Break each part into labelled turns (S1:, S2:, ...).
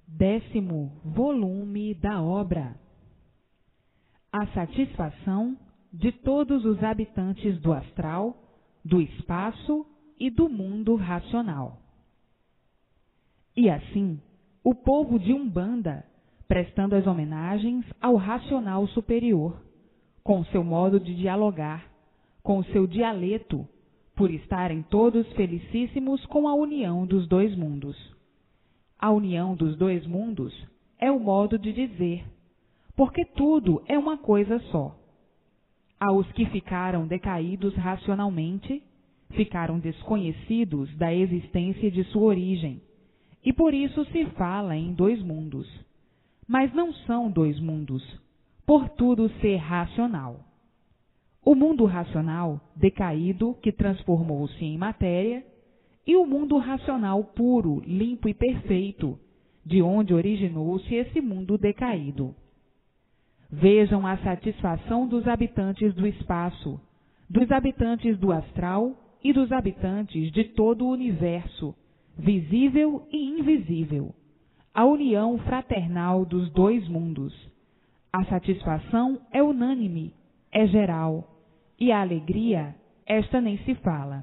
S1: 10º volume da obra. A satisfação de todos os habitantes do astral, do espaço e do mundo racional. E assim, o povo de Umbanda, prestando as homenagens ao racional superior, com seu modo de dialogar, com seu dialeto, por estarem todos felicíssimos com a união dos dois mundos. A união dos dois mundos é o modo de dizer, porque tudo é uma coisa só. Aos que ficaram decaídos racionalmente, ficaram desconhecidos da existência de sua origem, e por isso se fala em dois mundos. Mas não são dois mundos, por tudo ser racional. O mundo racional decaído que transformou-se em matéria, e o mundo racional puro, limpo e perfeito, de onde originou-se esse mundo decaído. Vejam a satisfação dos habitantes do espaço, dos habitantes do astral e dos habitantes de todo o universo, visível e invisível, a união fraternal dos dois mundos. A satisfação é unânime, é geral, e a alegria, esta nem se fala.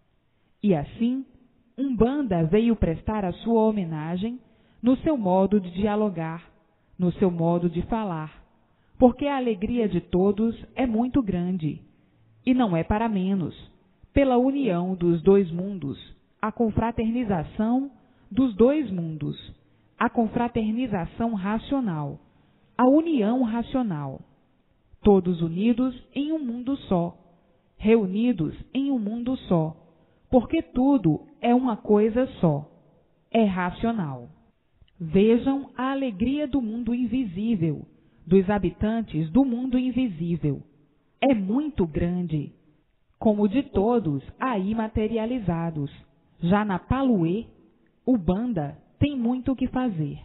S1: E assim, Umbanda veio prestar a sua homenagem no seu modo de dialogar, no seu modo de falar, porque a alegria de todos é muito grande, e não é para menos, pela união dos dois mundos, a confraternização dos dois mundos, a confraternização racional, a união racional, todos unidos em um mundo só, reunidos em um mundo só, porque tudo é uma coisa só, é racional. Vejam a alegria do mundo invisível, dos habitantes do mundo invisível. É muito grande, como de todos aí materializados. Já na Paluê, Umbanda tem muito o que fazer.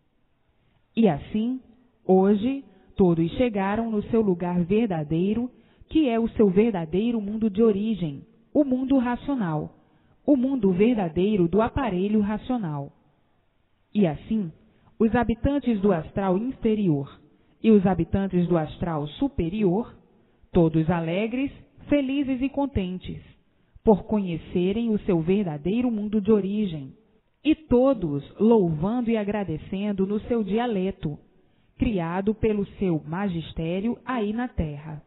S1: E assim, hoje, todos chegaram no seu lugar verdadeiro, que é o seu verdadeiro mundo de origem, o mundo racional, o mundo verdadeiro do aparelho racional. E assim, os habitantes do astral inferior e os habitantes do astral superior, todos alegres, felizes e contentes, por conhecerem o seu verdadeiro mundo de origem, e todos louvando e agradecendo no seu dialeto, criado pelo seu magistério aí na Terra.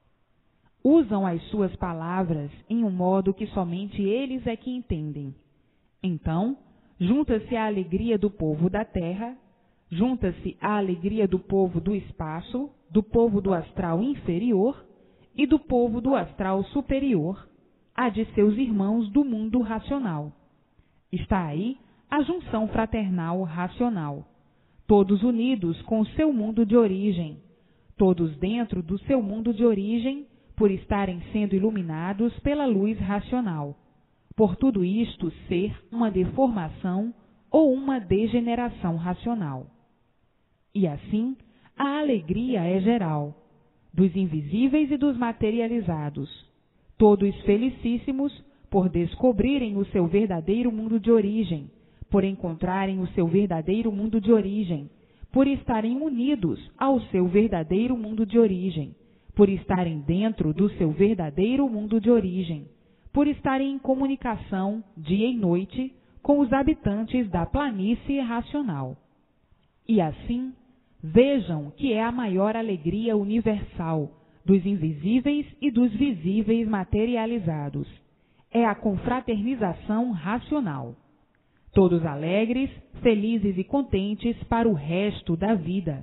S1: Usam as suas palavras em um modo que somente eles é que entendem. Então, junta-se a alegria do povo da Terra, junta-se a alegria do povo do espaço, do povo do astral inferior e do povo do astral superior, a de seus irmãos do mundo racional. Está aí a junção fraternal racional, todos unidos com o seu mundo de origem, todos dentro do seu mundo de origem, por estarem sendo iluminados pela luz racional, por tudo isto ser uma deformação ou uma degeneração racional. E assim, a alegria é geral, dos invisíveis e dos materializados, todos felicíssimos por descobrirem o seu verdadeiro mundo de origem, por encontrarem o seu verdadeiro mundo de origem, por estarem unidos ao seu verdadeiro mundo de origem, por estarem dentro do seu verdadeiro mundo de origem, por estarem em comunicação dia e noite com os habitantes da planície racional. E assim, vejam que é a maior alegria universal dos invisíveis e dos visíveis materializados. É a confraternização racional. Todos alegres, felizes e contentes para o resto da vida.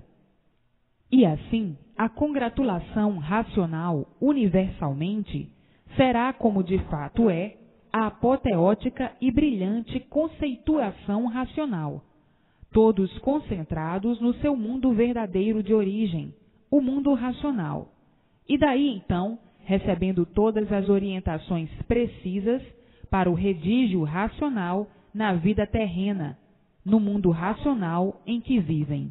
S1: E assim, a congratulação racional universalmente será, como de fato é, a apoteótica e brilhante conceituação racional, todos concentrados no seu mundo verdadeiro de origem, o mundo racional, e daí então recebendo todas as orientações precisas para o redígio racional na vida terrena, no mundo racional em que vivem.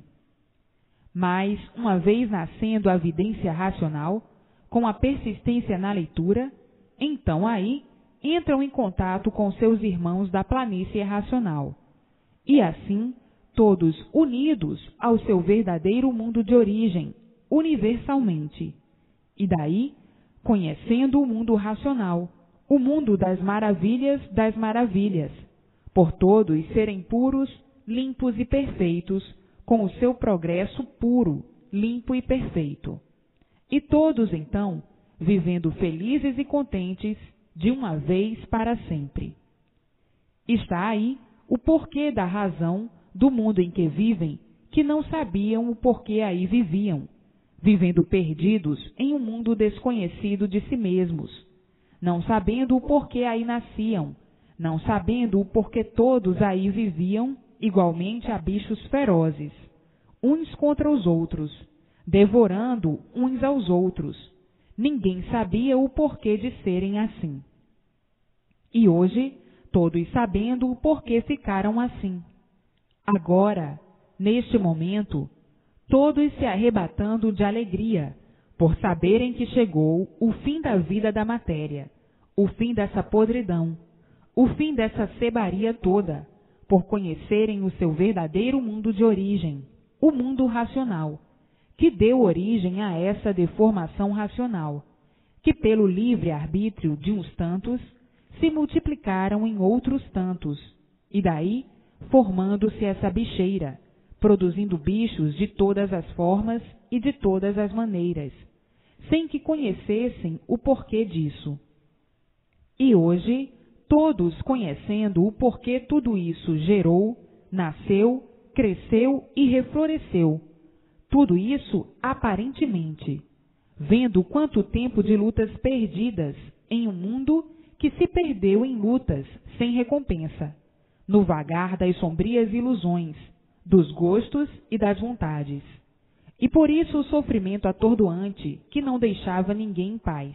S1: Mas, uma vez nascendo a vidência racional, com a persistência na leitura, então aí entram em contato com seus irmãos da planície racional. E assim, todos unidos ao seu verdadeiro mundo de origem, universalmente. E daí, conhecendo o mundo racional, o mundo das maravilhas, por todos serem puros, limpos e perfeitos, com o seu progresso puro, limpo e perfeito. E todos, então, vivendo felizes e contentes, de uma vez para sempre. Está aí o porquê da razão do mundo em que vivem, que não sabiam o porquê aí viviam, vivendo perdidos em um mundo desconhecido de si mesmos, não sabendo o porquê aí nasciam, não sabendo o porquê todos aí viviam igualmente a bichos ferozes, uns contra os outros, devorando uns aos outros. Ninguém sabia o porquê de serem assim. E hoje, todos sabendo o porquê ficaram assim. Agora, neste momento, todos se arrebatando de alegria, por saberem que chegou o fim da vida da matéria, o fim dessa podridão, o fim dessa sebaria toda, por conhecerem o seu verdadeiro mundo de origem, o mundo racional, que deu origem a essa deformação racional, que pelo livre arbítrio de uns tantos, se multiplicaram em outros tantos, e daí formando-se essa bicheira, produzindo bichos de todas as formas e de todas as maneiras, sem que conhecessem o porquê disso. E hoje, todos conhecendo o porquê tudo isso gerou, nasceu, cresceu e refloresceu, tudo isso aparentemente, vendo quanto tempo de lutas perdidas em um mundo que se perdeu em lutas sem recompensa, no vagar das sombrias ilusões, dos gostos e das vontades. E por isso o sofrimento atordoante que não deixava ninguém em paz.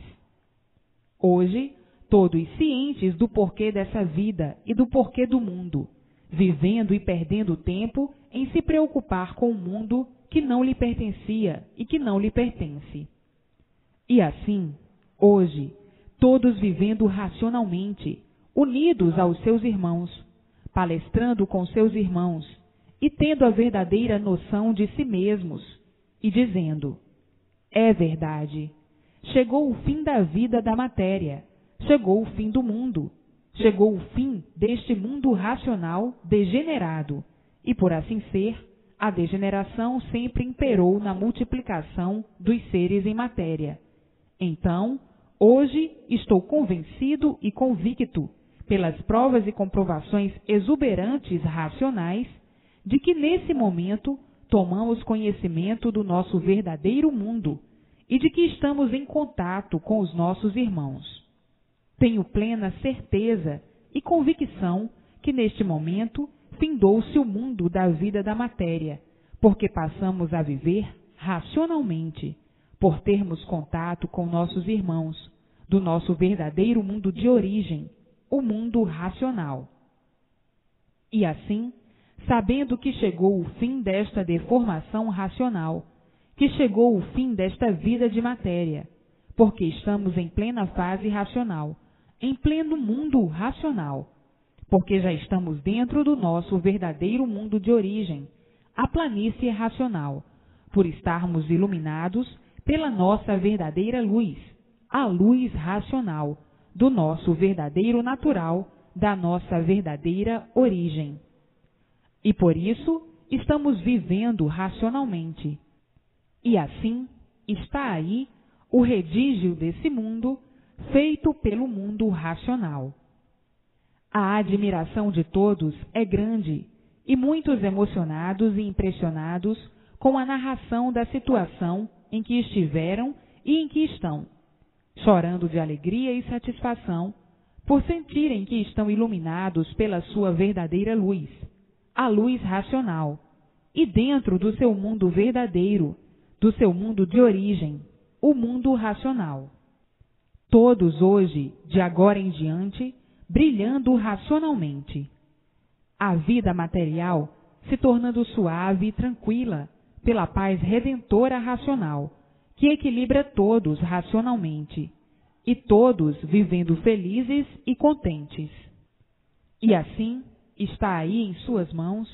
S1: Hoje, todos cientes do porquê dessa vida e do porquê do mundo, vivendo e perdendo tempo em se preocupar com o mundo que não lhe pertencia e que não lhe pertence. E assim, hoje, todos vivendo racionalmente, unidos aos seus irmãos, palestrando com seus irmãos e tendo a verdadeira noção de si mesmos, e dizendo: é verdade, chegou o fim da vida da matéria, chegou o fim do mundo, chegou o fim deste mundo racional degenerado, e por assim ser, a degeneração sempre imperou na multiplicação dos seres em matéria. Então, hoje estou convencido e convicto, pelas provas e comprovações exuberantes racionais, de que nesse momento tomamos conhecimento do nosso verdadeiro mundo e de que estamos em contato com os nossos irmãos. Tenho plena certeza e convicção que neste momento findou-se o mundo da vida da matéria, porque passamos a viver racionalmente, por termos contato com nossos irmãos, do nosso verdadeiro mundo de origem, o mundo racional. E assim, sabendo que chegou o fim desta deformação racional, que chegou o fim desta vida de matéria, porque estamos em plena fase racional, em pleno mundo racional, porque já estamos dentro do nosso verdadeiro mundo de origem, a planície racional, por estarmos iluminados pela nossa verdadeira luz, a luz racional, do nosso verdadeiro natural, da nossa verdadeira origem. E por isso estamos vivendo racionalmente. E assim está aí o redígio desse mundo, feito pelo mundo racional. A admiração de todos é grande, e muitos emocionados e impressionados com a narração da situação em que estiveram e em que estão, chorando de alegria e satisfação por sentirem que estão iluminados pela sua verdadeira luz, a luz racional, e dentro do seu mundo verdadeiro, do seu mundo de origem, o mundo racional. Todos hoje, de agora em diante, brilhando racionalmente. A vida material se tornando suave e tranquila pela paz redentora racional, que equilibra todos racionalmente, e todos vivendo felizes e contentes. E assim está aí em suas mãos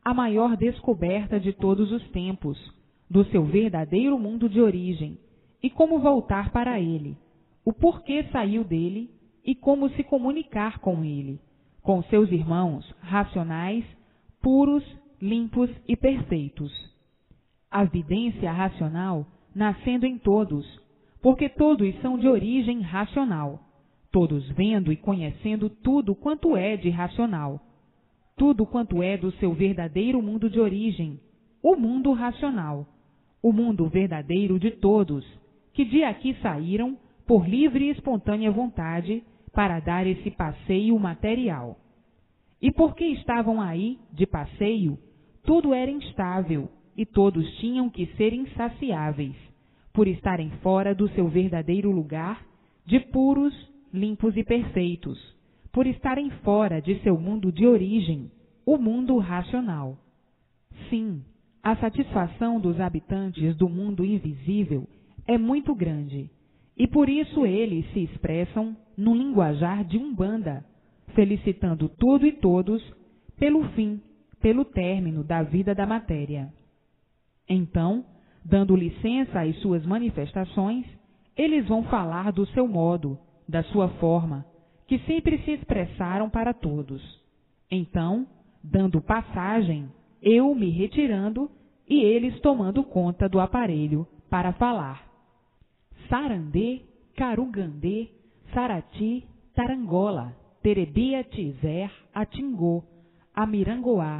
S1: a maior descoberta de todos os tempos, do seu verdadeiro mundo de origem, e como voltar para ele, o porquê saiu dele e como se comunicar com ele, com seus irmãos racionais, puros, limpos e perfeitos. A vidência racional nascendo em todos, porque todos são de origem racional, todos vendo e conhecendo tudo quanto é de racional, tudo quanto é do seu verdadeiro mundo de origem, o mundo racional, o mundo verdadeiro de todos, que de aqui saíram por livre e espontânea vontade para dar esse passeio material. E porque estavam aí, de passeio, tudo era instável e todos tinham que ser insaciáveis, por estarem fora do seu verdadeiro lugar de puros, limpos e perfeitos, por estarem fora de seu mundo de origem, o mundo racional. Sim, a satisfação dos habitantes do mundo invisível é muito grande, e por isso eles se expressam no linguajar de Umbanda, felicitando tudo e todos pelo fim, pelo término da vida da matéria. Então, dando licença às suas manifestações, eles vão falar do seu modo, da sua forma, que sempre se expressaram para todos. Então, dando passagem, eu me retirando e eles tomando conta do aparelho para falar. Sarandê, Carugandê, Sarati, Tarangola, Terebia, Tizer, Atingô, Amirangoá,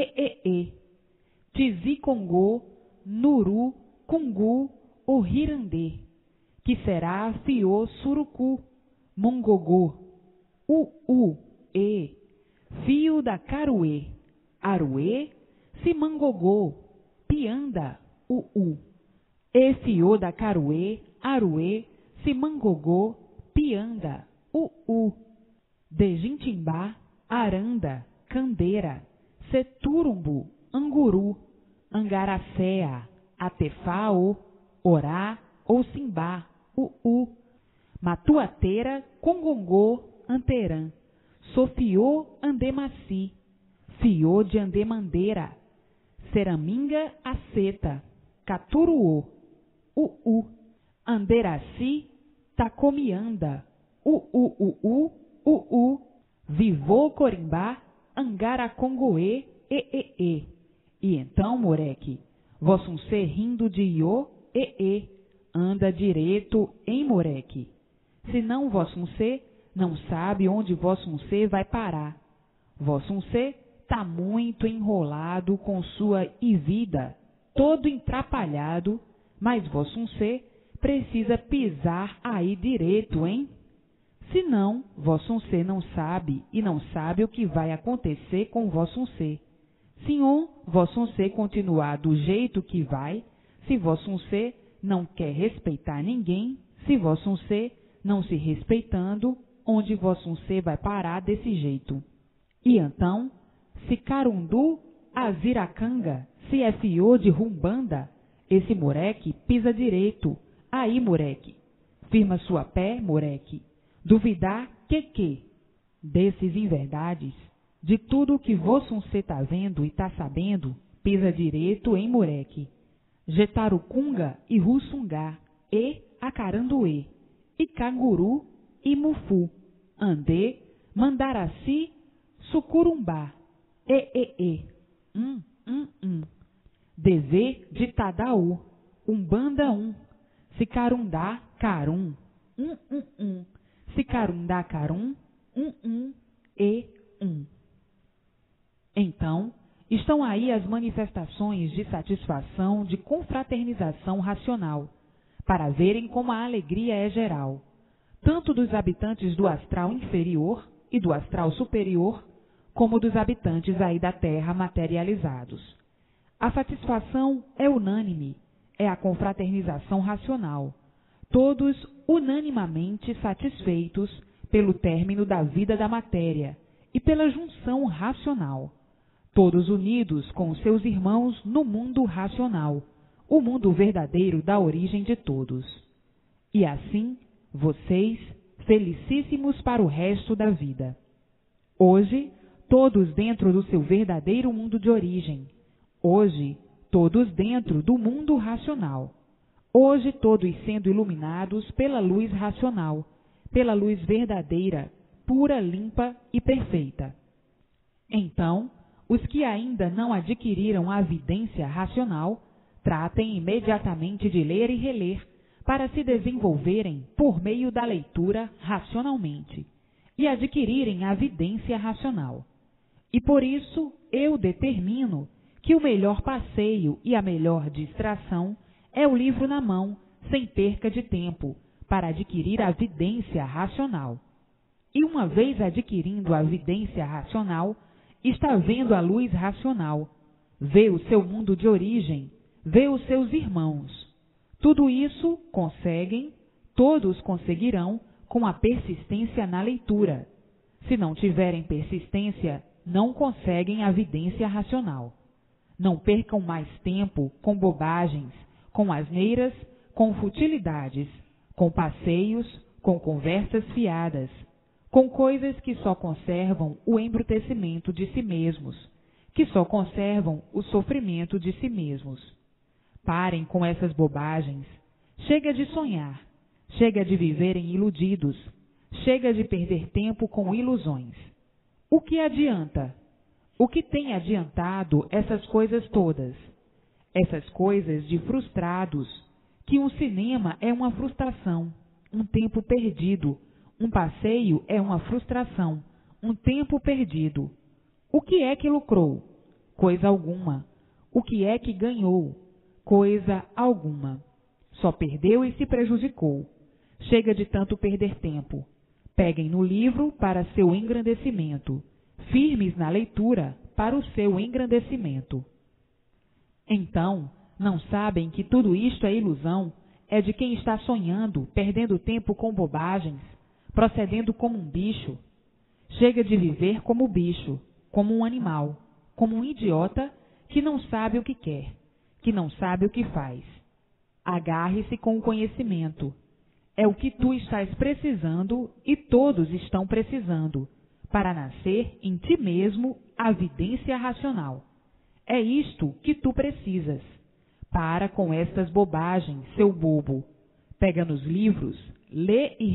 S1: Tizicongô, Nuru, Cungu, Ohirandê, que será Fiô, Surucu, Mongogô, Fio da Caruê, Aruê, Simangogô, Pianda, Efiô da Caruê, Aruê, Simangogô, Pianda, Dejintimbá, Aranda, Candeira, Seturumbu, Anguru, Angaracéa, Atefao, Orá ou Simbá, Matuateira, Congongô, Anterã, Sofiô, Andemaci, Fiô de Andemandeira, Seraminga, Aceta, Caturuô, Anderaci, Tacomianda, Vivô, Corimbá, Angaracongoê, E então, moleque, vossum ser rindo de iô, anda direito em moleque. Senão vossum ser não sabe onde vossum ser vai parar. Vossum ser tá muito enrolado com sua vida, todo entrapalhado, mas vossum ser precisa pisar aí direito, hein? Senão, vossum ser não sabe e não sabe o que vai acontecer com vossum ser. Senhor, vossum ser continuar do jeito que vai, se vossum ser não quer respeitar ninguém, se vossum ser não se respeitando, onde vossum ser vai parar desse jeito. E então, se Carundu, Aziracanga, se é fiô de Rumbanda, esse moleque pisa direito, aí moleque, firma sua pé, moleque, duvidar que, desses inverdades, de tudo que vossum ser tá vendo e tá sabendo, pisa direito em moleque. Jetarucunga e Russungá, e Acaranduê, e Canguru e Mufu, Andê, Mandaraci, Sucurumbá, Devê de Tadaú, Umbanda Sicarundá, Carum, Sicarundá, Carum, Então, estão aí as manifestações de satisfação, de confraternização racional, para verem como a alegria é geral, tanto dos habitantes do astral inferior e do astral superior, como dos habitantes aí da Terra materializados. A satisfação é unânime, é a confraternização racional, todos unanimamente satisfeitos pelo término da vida da matéria e pela junção racional, todos unidos com seus irmãos no mundo racional, o mundo verdadeiro da origem de todos. E assim, vocês, felicíssimos para o resto da vida. Hoje, todos dentro do seu verdadeiro mundo de origem. Hoje, todos dentro do mundo racional. Hoje, todos sendo iluminados pela luz racional, pela luz verdadeira, pura, limpa e perfeita. Então, os que ainda não adquiriram a vidência racional, tratem imediatamente de ler e reler, para se desenvolverem por meio da leitura racionalmente e adquirirem a vidência racional. E por isso eu determino que o melhor passeio e a melhor distração é o livro na mão, sem perca de tempo, para adquirir a vidência racional. E uma vez adquirindo a vidência racional, está vendo a luz racional, vê o seu mundo de origem, vê os seus irmãos. Tudo isso conseguem, todos conseguirão com a persistência na leitura. Se não tiverem persistência, não conseguem a vidência racional. Não percam mais tempo com bobagens, com asneiras, com futilidades, com passeios, com conversas fiadas, com coisas que só conservam o embrutecimento de si mesmos, que só conservam o sofrimento de si mesmos. Parem com essas bobagens. Chega de sonhar. Chega de viverem iludidos. Chega de perder tempo com ilusões. O que adianta? O que tem adiantado essas coisas todas? Essas coisas de frustrados, que um cinema é uma frustração, um tempo perdido. Um passeio é uma frustração, um tempo perdido. O que é que lucrou? Coisa alguma. O que é que ganhou? Coisa alguma. Só perdeu e se prejudicou. Chega de tanto perder tempo. Peguem no livro para seu engrandecimento. Firmes na leitura para o seu engrandecimento. Então, não sabem que tudo isto é ilusão? É de quem está sonhando, perdendo tempo com bobagens, procedendo como um bicho. Chega de viver como bicho, como um animal, como um idiota que não sabe o que quer, que não sabe o que faz. Agarre-se com o conhecimento. É o que tu estás precisando e todos estão precisando, para nascer em ti mesmo a vidência racional. É isto que tu precisas. Para com estas bobagens, seu bobo. Pega nos livros, lê e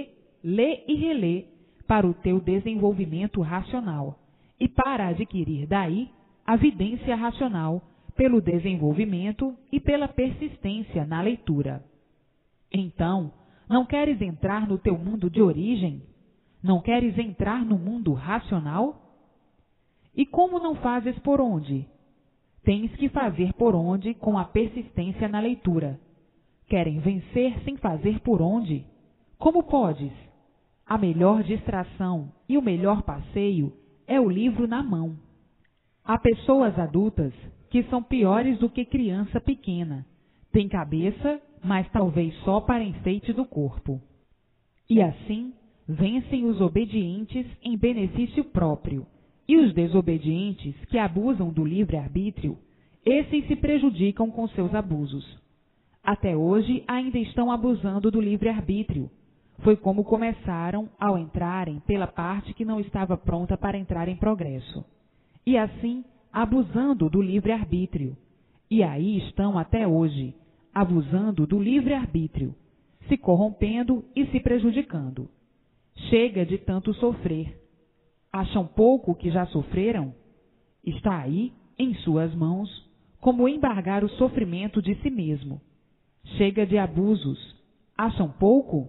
S1: relê, para o teu desenvolvimento racional e para adquirir daí a vidência racional pelo desenvolvimento e pela persistência na leitura. Então, não queres entrar no teu mundo de origem? Não queres entrar no mundo racional? E como não fazes por onde? Tens que fazer por onde com a persistência na leitura. Querem vencer sem fazer por onde? Como podes? A melhor distração e o melhor passeio é o livro na mão. Há pessoas adultas que são piores do que criança pequena. Têm cabeça, mas talvez só para enfeite do corpo. E assim, vencem os obedientes em benefício próprio, e os desobedientes que abusam do livre-arbítrio, esses se prejudicam com seus abusos. Até hoje ainda estão abusando do livre-arbítrio. Foi como começaram ao entrarem pela parte que não estava pronta para entrar em progresso. E assim, abusando do livre-arbítrio. E aí estão até hoje, abusando do livre-arbítrio, se corrompendo e se prejudicando. Chega de tanto sofrer. Acham pouco que já sofreram? Está aí, em suas mãos, como embargar o sofrimento de si mesmo. Chega de abusos. Acham pouco?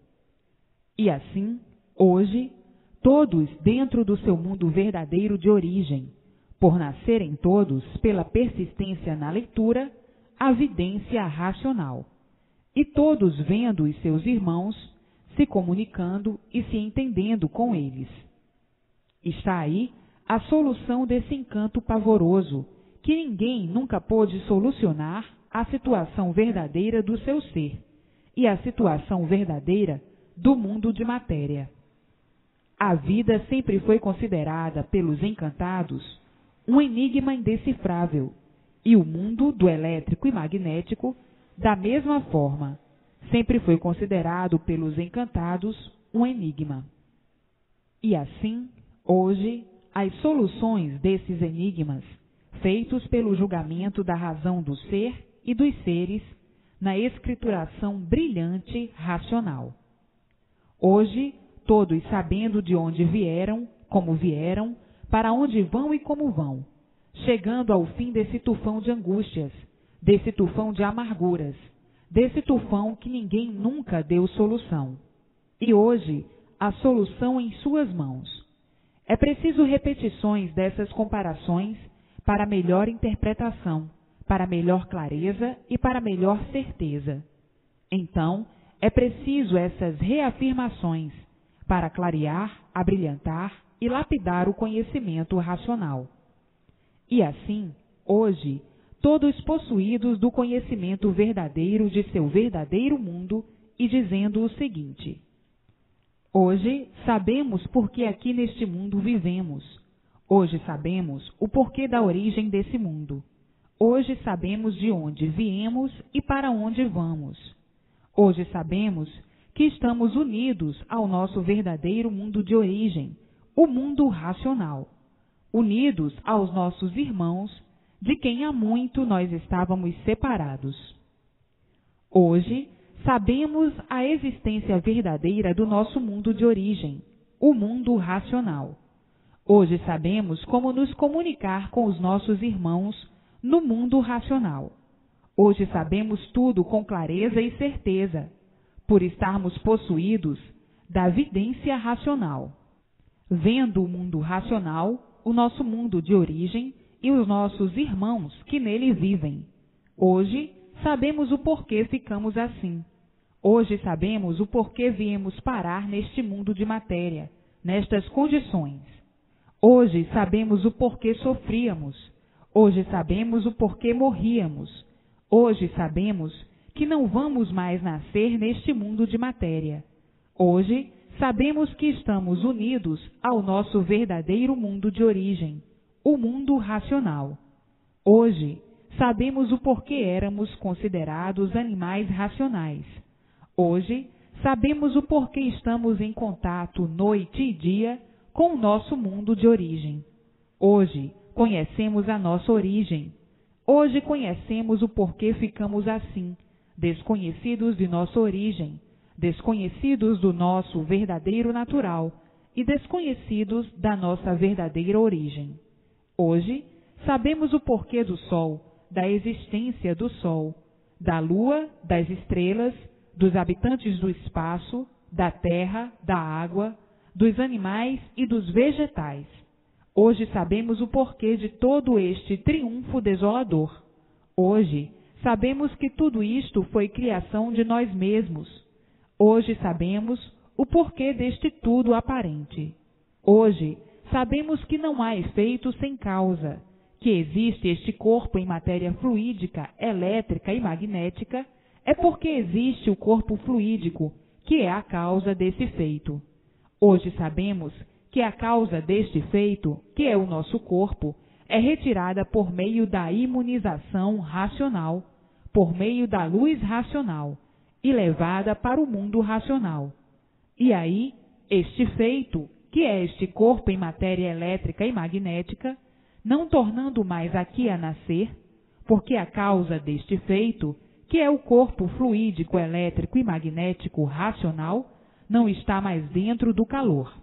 S1: E assim, hoje, todos dentro do seu mundo verdadeiro de origem, por nascerem todos pela persistência na leitura, a vidência racional, e todos vendo os seus irmãos, se comunicando e se entendendo com eles. Está aí a solução desse encanto pavoroso, que ninguém nunca pôde solucionar a situação verdadeira do seu ser e a situação verdadeira do mundo de matéria. A vida sempre foi considerada pelos encantados um enigma indecifrável, e o mundo do elétrico e magnético, da mesma forma, sempre foi considerado pelos encantados um enigma. E assim, hoje, as soluções desses enigmas, feitos pelo julgamento da razão do ser e dos seres, na escrituração brilhante racional. Hoje, todos sabendo de onde vieram, para onde vão e como vão, chegando ao fim desse tufão de angústias, desse tufão de amarguras, desse tufão que ninguém nunca deu solução. E hoje, a solução em suas mãos. É preciso repetições dessas comparações para melhor interpretação, para melhor clareza e para melhor certeza. Então, é preciso essas reafirmações para clarear, abrilhantar e lapidar o conhecimento racional. E assim, hoje, todos possuídos do conhecimento verdadeiro de seu verdadeiro mundo e dizendo o seguinte: hoje sabemos por que aqui neste mundo vivemos. Hoje sabemos o porquê da origem desse mundo. Hoje sabemos de onde viemos e para onde vamos. Hoje sabemos que estamos unidos ao nosso verdadeiro mundo de origem, o mundo racional, unidos aos nossos irmãos, de quem há muito nós estávamos separados. Hoje sabemos a existência verdadeira do nosso mundo de origem, o mundo racional. Hoje sabemos como nos comunicar com os nossos irmãos no mundo racional. Hoje sabemos tudo com clareza e certeza, por estarmos possuídos da vidência racional, vendo o mundo racional, o nosso mundo de origem e os nossos irmãos que nele vivem. Hoje sabemos o porquê ficamos assim. Hoje sabemos o porquê viemos parar neste mundo de matéria, nestas condições. Hoje sabemos o porquê sofríamos. Hoje sabemos o porquê morríamos. Hoje sabemos que não vamos mais nascer neste mundo de matéria. Hoje sabemos que estamos unidos ao nosso verdadeiro mundo de origem, o mundo racional. Hoje sabemos o porquê éramos considerados animais racionais. Hoje sabemos o porquê estamos em contato noite e dia com o nosso mundo de origem. Hoje conhecemos a nossa origem. Hoje conhecemos o porquê ficamos assim, desconhecidos de nossa origem, desconhecidos do nosso verdadeiro natural e desconhecidos da nossa verdadeira origem. Hoje sabemos o porquê do Sol, da existência do Sol, da Lua, das estrelas, dos habitantes do espaço, da terra, da água, dos animais e dos vegetais. Hoje sabemos o porquê de todo este triunfo desolador. Hoje sabemos que tudo isto foi criação de nós mesmos. Hoje sabemos o porquê deste tudo aparente. Hoje sabemos que não há efeito sem causa, que existe este corpo em matéria fluídica, elétrica e magnética, é porque existe o corpo fluídico, que é a causa desse feito. Hoje sabemos que a causa deste feito, que é o nosso corpo, é retirada por meio da imunização racional, por meio da luz racional, e levada para o mundo racional. E aí, este feito, que é este corpo em matéria elétrica e magnética, não tornando mais aqui a nascer, porque a causa deste feito, que é o corpo fluídico, elétrico e magnético racional, não está mais dentro do calor.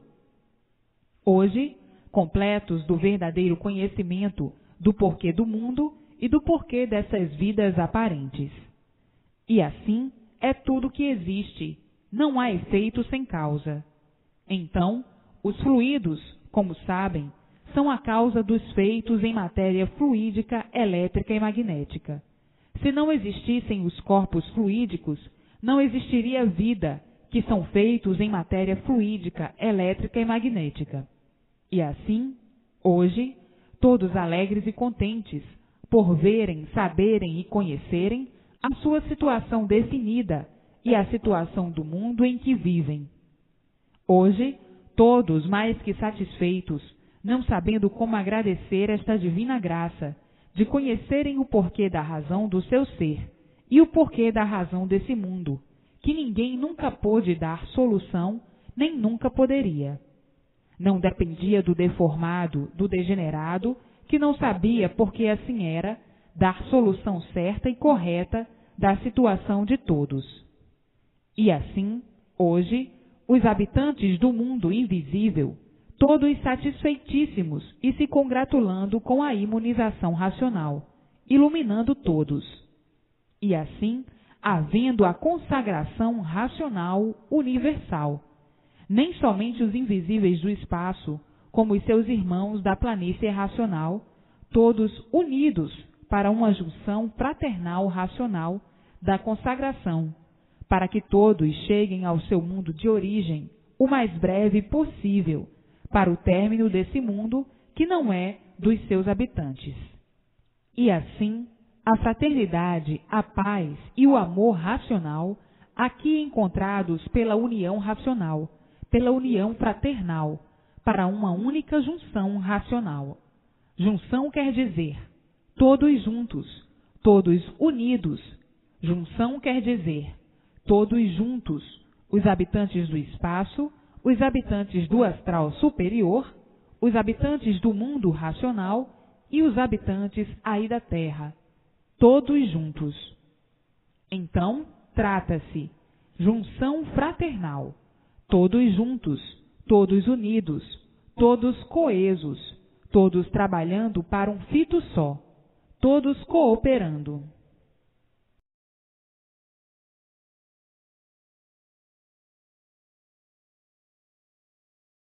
S1: Hoje, completos do verdadeiro conhecimento do porquê do mundo e do porquê dessas vidas aparentes. E assim é tudo que existe, não há efeito sem causa. Então, os fluidos, como sabem, são a causa dos feitos em matéria fluídica, elétrica e magnética. Se não existissem os corpos fluídicos, não existiria vida, que são feitos em matéria fluídica, elétrica e magnética. E assim, hoje, todos alegres e contentes, por verem, saberem e conhecerem a sua situação definida e a situação do mundo em que vivem. Hoje, todos mais que satisfeitos, não sabendo como agradecer esta divina graça, de conhecerem o porquê da razão do seu ser e o porquê da razão desse mundo, que ninguém nunca pôde dar solução, nem nunca poderia. Não dependia do deformado, do degenerado, que não sabia, porque assim era, dar solução certa e correta da situação de todos. E assim, hoje, os habitantes do mundo invisível, todos satisfeitíssimos e se congratulando com a imunização racional, iluminando todos. E assim, havendo a consagração racional universal, nem somente os invisíveis do espaço, como os seus irmãos da planície racional, todos unidos para uma junção fraternal racional da consagração, para que todos cheguem ao seu mundo de origem o mais breve possível, para o término desse mundo que não é dos seus habitantes. E assim, a fraternidade, a paz e o amor racional, aqui encontrados pela união racional, pela união fraternal, para uma única junção racional. Junção quer dizer todos juntos, todos unidos. Junção quer dizer todos juntos, os habitantes do espaço, os habitantes do astral superior, os habitantes do mundo racional e os habitantes aí da Terra, todos juntos. Então, trata-se junção fraternal, todos juntos, todos unidos, todos coesos, todos trabalhando para um fito só, todos cooperando.